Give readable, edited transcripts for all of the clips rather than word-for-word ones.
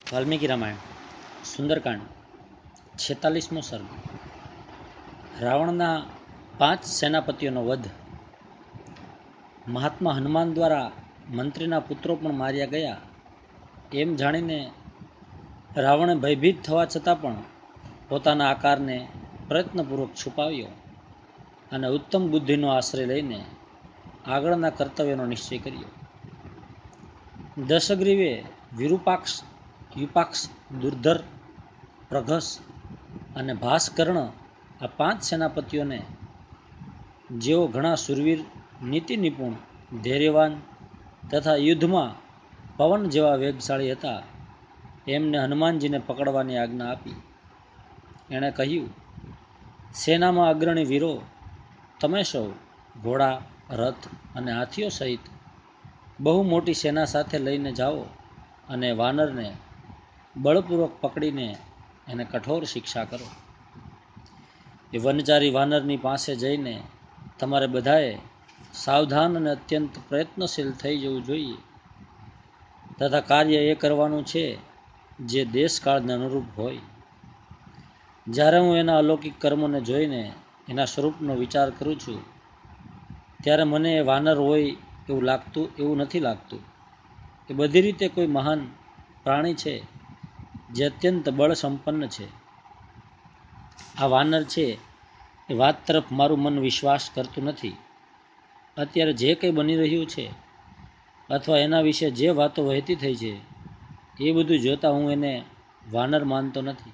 વાલ્મીકી રામાયણ સુંદરકાંડ 46મો સર્ગ. રાવણના 5 સેનાપતિઓનો વધ. મહાત્મા હનુમાન દ્વારા મંત્રીના પુત્રો પણ માર્યા ગયા એમ જાણીને રાવણે ભયભીત થવા છતાં પણ પોતાના આકારને પ્રયત્નપૂર્વક છુપાવ્યો અને ઉત્તમ બુદ્ધિનો આશ્રય લઈને આગળના કર્તવ્યનો નિશ્ચય કર્યો. દશગ્રીવે વિરૂપાક્ષ, યુપાક્ષ, દુર્ધર, પ્રઘસ અને ભાસ્કર્ણ આ 5 સેનાપતિઓને, જેઓ ઘણા શૂરવીર, નીતિ નિપુણ, ધૈર્યવાન તથા યુદ્ધમાં પવન જેવા વેગશાળી હતા, એમને હનુમાનજીને પકડવાની આજ્ઞા આપી. એણે કહ્યું, સેનામાં અગ્રણી વીરો, તમે સૌ ઘોડા, રથ અને હાથીઓ સહિત બહુ મોટી સેના સાથે લઈને જાઓ અને વાનરને બળપૂર્વક પકડીને એને કઠોર શિક્ષા કરો. એ વનચારી વાનરની પાસે જઈને તમારે બધાએ સાવધાન અને અત્યંત પ્રયત્નશીલ થઈ જવું જોઈએ તથા કાર્ય એ કરવાનું છે જે દેશકાળને અનુરૂપ હોય. જ્યારે હું એના અલૌકિક કર્મોને જોઈને એના સ્વરૂપનો વિચાર કરું છું ત્યારે મને એ વાનર હોય એવું નથી લાગતું. એ બધી રીતે કોઈ મહાન પ્રાણી છે જે અત્યંત બળ સંપન્ન છે. આ વાનર છે એ વાત તરફ મારું મન વિશ્વાસ કરતું નથી. અત્યારે જે કંઈ બની રહ્યું છે અથવા એના વિશે જે વાતો વહેતી થઈ છે એ બધું જોતાં હું એને વાનર માનતો નથી.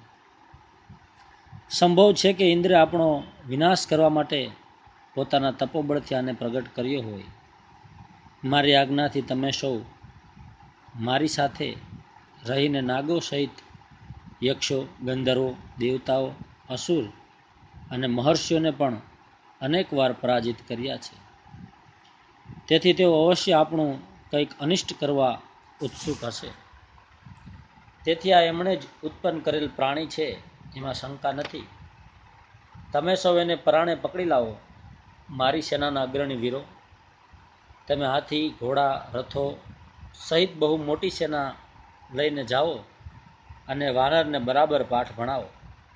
સંભવ છે કે ઇન્દ્રે આપણો વિનાશ કરવા માટે પોતાના તપોબળથી આને પ્રગટ કર્યો હોય. મારી આજ્ઞાથી તમે સૌ મારી સાથે રહીને નાગો સહિત યક્ષો, ગંધર્વો, દેવતાઓ, અસુર અને મહર્ષિઓને પણ અનેક વાર પરાજિત કર્યા છે. તેથી તેઓ અવશ્ય આપણું કંઈક અનિષ્ટ કરવા ઉત્સુક હશે. તેથી આ એમણે જ ઉત્પન્ન કરેલ પ્રાણી છે એમાં શંકા નથી. તમે સૌ એને પરાણે પકડી લાવો. મારી સેનાના અગ્રણી વીરો, તમે હાથી, ઘોડા, રથો સહિત બહુ મોટી સેના લઈને જાઓ અને વાનરને બરાબર પાઠ ભણાવો.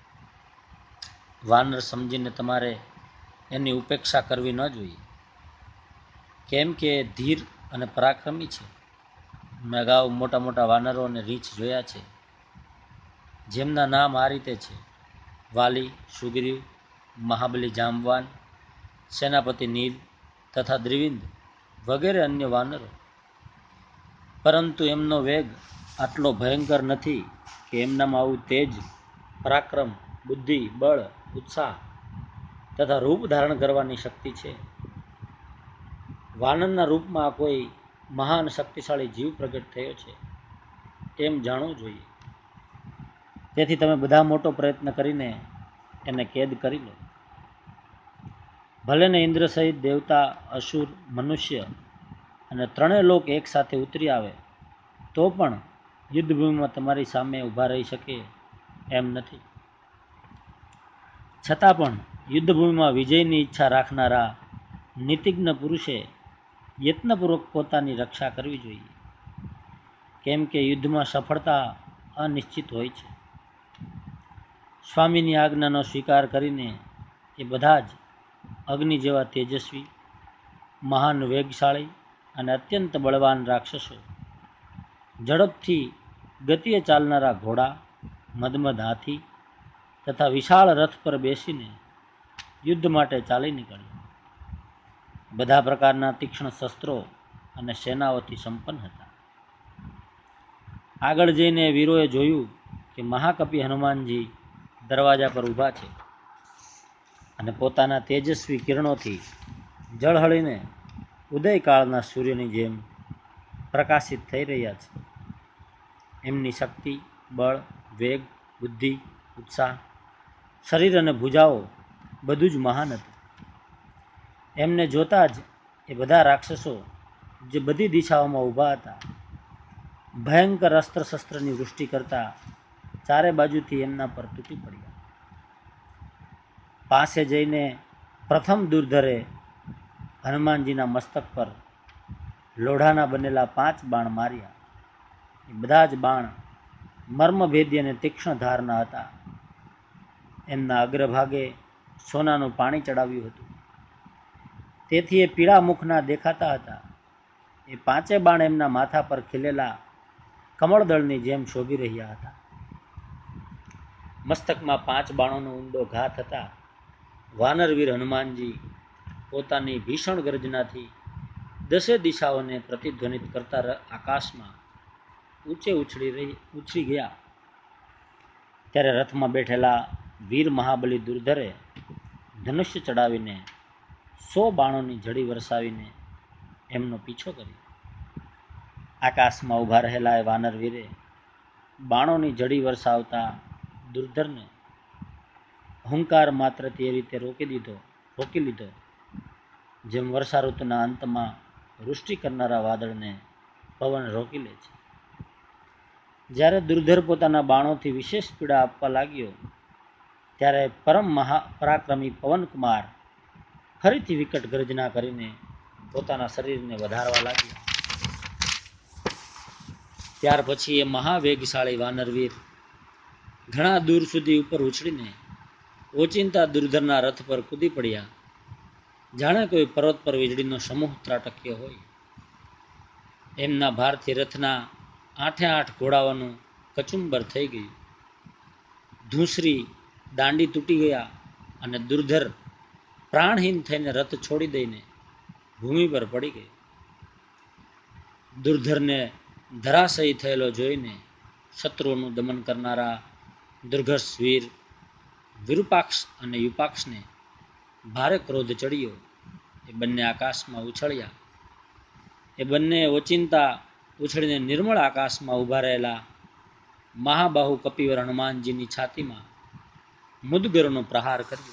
વાનર સમજીને તમારે એની ઉપેક્ષા કરવી ન જોઈએ, કેમ કે એ ધીર અને પરાક્રમી છે. મેં અગાઉ મોટા મોટા વાનરો અને રીંછ જોયા છે, જેમના નામ આ રીતે છે: વાલી, સુગ્રીવ, મહાબલી જાંબવાન, સેનાપતિ નીલ તથા દ્રિવિંદ વગેરે અન્ય વાનરો. પરંતુ એમનો વેગ આટલો ભયંકર નથી કે એમનામાં આવું તેજ, પરાક્રમ, બુદ્ધિ, બળ, ઉત્સાહ તથા રૂપ ધારણ કરવાની શક્તિ છે. વાનરના રૂપમાં કોઈ મહાન શક્તિશાળી જીવ પ્રગટ થયો છે એમ જાણવું જોઈએ. તેથી તમે બધા મોટો પ્રયત્ન કરીને એને કેદ કરી લો. ભલે ને ઇન્દ્ર સહિત દેવતા, અસુર, મનુષ્ય અને 3 લોક એક સાથે ઉતરી આવે તો પણ યુદ્ધભૂમિમાં તમારી સામે ઊભા રહી શકે એમ નથી. છતાં પણ યુદ્ધભૂમિમાં વિજયની ઈચ્છા રાખનારા નીતિજ્ઞ પુરુષે યત્નપૂર્વક પોતાની રક્ષા કરવી જોઈએ, કેમ કે યુદ્ધમાં સફળતા અનિશ્ચિત હોય છે. સ્વામીની આજ્ઞાનો સ્વીકાર કરીને એ બધા જ અગ્નિ જેવા તેજસ્વી, મહાન વેગશાળી અને અત્યંત બળવાન રાક્ષસો, ઝડપથી ગતિએ ચાલનારા ઘોડા, મદમદ હાથી તથા વિશાળ રથ પર બેસીને યુદ્ધ માટે ચાલી નીકળ્યા. બધા પ્રકારના તીક્ષ્ણ શસ્ત્રો અને સેનાઓથી સંપન્ન હતા. આગળ જઈને વીરોએ જોયું કે મહાકપિ હનુમાનજી દરવાજા પર ઊભા છે અને પોતાના તેજસ્વી કિરણોથી ઝળહળીને ઉદયકાળના સૂર્યની જેમ પ્રકાશિત થઈ રહ્યા છે. એમની શક્તિ, બળ, વેગ, બુદ્ધિ, ઉત્સાહ, શરીર અને ભુજાઓ બધું જ મહાન હતું. એમને જોતા જ એ બધા રાક્ષસો જે બધી દિશાઓમાં ઊભા હતા, ભયંકર અસ્ત્ર શસ્ત્રની વૃષ્ટિ કરતા ચારે બાજુથી એમના પર તૂટી પડ્યા. પાસે જઈને પ્રથમ દુર્ધરે હનુમાનજીના મસ્તક પર લોઢાના બનેલા 5 બાણ માર્યા. એ બધા જ બાણ મર્મભેદી અને તીક્ષ્ણ ધારના હતા. એમના અગ્રભાગે સોનાનું પાણી ચડાવ્યું હતું, તેથી એ પીળા મુખના દેખાતા હતા. એ પાંચે બાણ એમના માથા પર ખીલેલા કમળદળની જેમ શોભી રહ્યા હતા. મસ્તકમાં 5 બાણોનો ઊંડો ઘા થતા વાનરવીર હનુમાનજી પોતાની ભીષણ ગર્જનાથી 10 દિશાઓને પ્રતિધ્વનિત કરતા આકાશમાં ઊંચે ઉછળી ગયા. ત્યારે રથમાં બેઠેલા વીર મહાબલી દુર્ધરે ધનુષ્ય ચડાવીને 100 બાણોની ઝડી વરસાવીને એમનો પીછો કર્યો. આકાશમાં ઊભા રહેલા એ વાનરવીરે બાણોની ઝડી વરસાવતા દુર્ધરને અહંકાર માત્રથી એ રીતે રોકી લીધો જેમ વર્ષા ઋતુના અંતમાં વૃષ્ટિ કરનારા વાદળને પવન રોકી લે છે. જ્યારે દુર્ધર પોતાના બાણોથી વિશેષ પીડા આપવા લાગ્યો, ત્યારે પરમ પરાક્રમી પવનકુમાર ફરીથી વિકટ ગર્જના કરીને પોતાના શરીરને વધારવા લાગ્યો. ત્યાર પછી એ મહાવેગશાળી વાનરવીર ઘણા દૂર સુધી ઉપર ઉછળીને ઓચિંતા દુર્ધરના રથ પર કૂદી પડ્યા, જાણે કોઈ પર્વત પર વીજળીનો સમૂહ ત્રાટક્યો હોય. એમના ભારથી રથના 8 ઘોડાઓનું કચુંબર થઈ ગયું. ધૂંસરી દાંડી તૂટી ગયા અને દુર્ધર પ્રાણહીન થઈને રથ છોડી દઈને ભૂમિ પર પડી ગયો. દુર્ધરને ધરાશયી થયેલો જોઈને શત્રુઓનું દમન કરનારા દુર્ઘર્ષ વીર વિરૂપાક્ષ અને યુપાક્ષને ભારે ક્રોધ ચડ્યો. એ બંને આકાશમાં ઉછળ્યા. એ બંને ઓચિંતા ઉછળીને નિર્મળ આકાશમાં ઊભા રહેલા મહાબાહુ કપિવર હનુમાનજીની છાતીમાં મુદગરનો પ્રહાર કર્યો.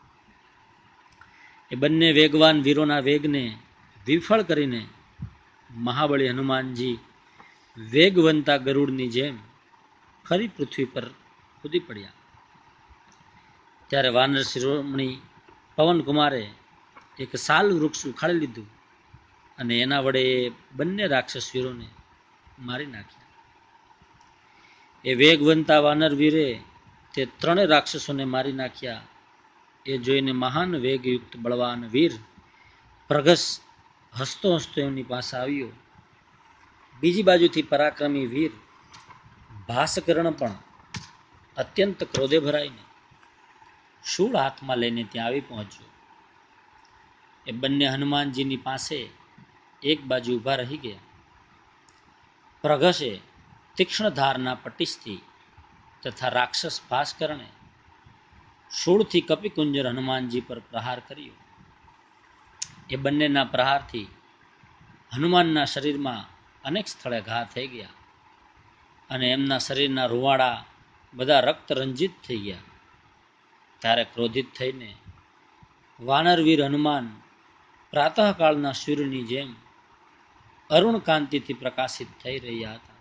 એ બંને વેગવાન વીરોના વેગને વિફળ કરીને મહાબળી હનુમાનજી વેગવંતા ગરુડની જેમ ફરી પૃથ્વી પર કૂદી પડ્યા. ત્યારે વાનર શિરોમણી પવનકુમારે એક સાલ વૃક્ષ ઉખાડી લીધું અને એના વડે એ બંને રાક્ષસ વીરોને મારી નાખ્યા. એ વેગવંતા વાનર વીરે તે 3 રાક્ષસોને મારી નાખ્યા. એ જોઈને મહાન વેગયુક્ત બળવાન વીર પ્રઘસ હસતો હસતો એમની પાસે આવ્યો. બીજી બાજુથી પરાક્રમી વીર ભાસ્કર્ણ પણ અત્યંત ક્રોધે ભરાઈને શૂળ હાથમાં લઈને ત્યાં આવી પહોંચ્યો. એ બંને હનુમાનજીની પાસે એક બાજુ ઊભા રહી ગયા. પ્રઘસે તીક્ષ્ણ ધારના પટીસથી તથા રાક્ષસ ભાસ્કરણે શૂળથી કપિકુંજર હનુમાનજી પર પ્રહાર કર્યો. એ બંનેના પ્રહારથી હનુમાનના શરીરમાં અનેક સ્થળે ઘા થઈ ગયા અને એમના શરીરના રૂવાડા બધા રક્ત રંજિત થઈ ગયા. ત્યારે ક્રોધિત થઈને વાનરવીર હનુમાન પ્રાતઃકાળના સૂર્યની જેમ અરુણ કાંતિથી પ્રકાશિત થઈ રહ્યા હતા.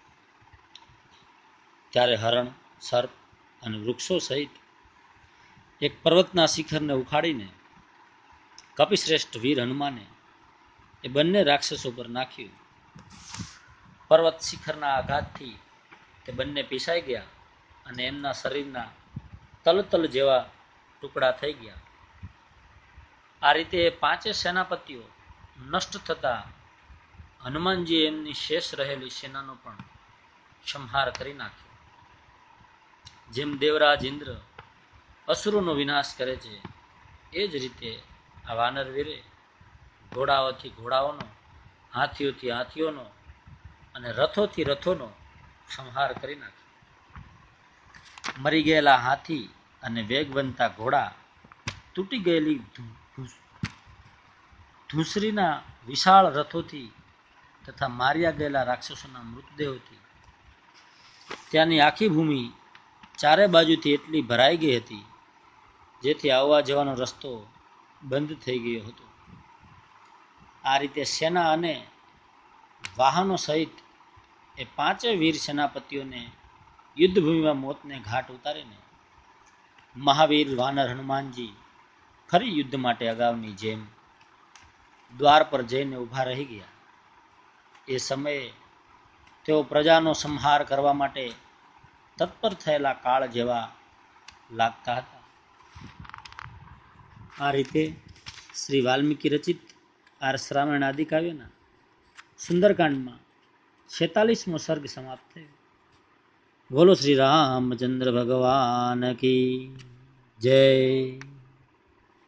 ત્યારે હરણ, સર્પ અને વૃક્ષો સહિત એક પર્વતના શિખરને ઉખાડીને કપિશ્રેષ્ઠ વીર હનુમાને એ બંને રાક્ષસો પર નાખ્યું. પર્વત શિખરના આઘાતથી તે બંને પીસાઈ ગયા અને એમના શરીરના તલતલ જેવા ટુકડા થઈ ગયા. આ રીતે 5 સેનાપતિઓ નષ્ટ થતા હનુમાનજીએ એમની શેષ રહેલી સેનાનો પણ સંહાર કરી નાખ્યો. જેમ દેવરાજ ઇન્દ્ર અસુરોનો વિનાશ કરે છે, એ જ રીતે આ વાનરવીરે ઘોડાઓથી ઘોડાઓનો, હાથીઓથી હાથીઓનો અને રથોથી રથોનો સંહાર કરી નાખ્યો. મરી ગયેલા હાથી અને વેગવંતા ઘોડા, તૂટી ગયેલી ધૂસરીના વિશાળ રથોથી તથા માર્યા ગયેલા રાક્ષસોના મૃતદેહોથી ત્યાંની આખી ભૂમિ ચારે બાજુથી એટલી ભરાઈ ગઈ હતી, જેથી આવવા જવાનો રસ્તો બંધ થઈ ગયો હતો. આ રીતે સેના અને વાહનો સહિત એ 5 વીર સેનાપતિઓને યુદ્ધભૂમિમાં મોતને ઘાટ ઉતારીને મહાવીર વાનર હનુમાનજી ફરી યુદ્ધ માટે અગાઉની જેમ દ્વાર પર જઈને ઊભા રહી ગયા. એ સમયે તેઓ પ્રજાનો સંહાર કરવા માટે તત્પર થયેલા કાળ જેવા લાગતા હતા. આ રીતે શ્રી વાલ્મીકી રચિત આર્ષ રામાયણ આદિ કાવ્યના સુંદરકાંડમાં 46મો સર્ગ સમાપ્ત થયો. બોલો શ્રી રામચંદ્ર ભગવાન કી જય.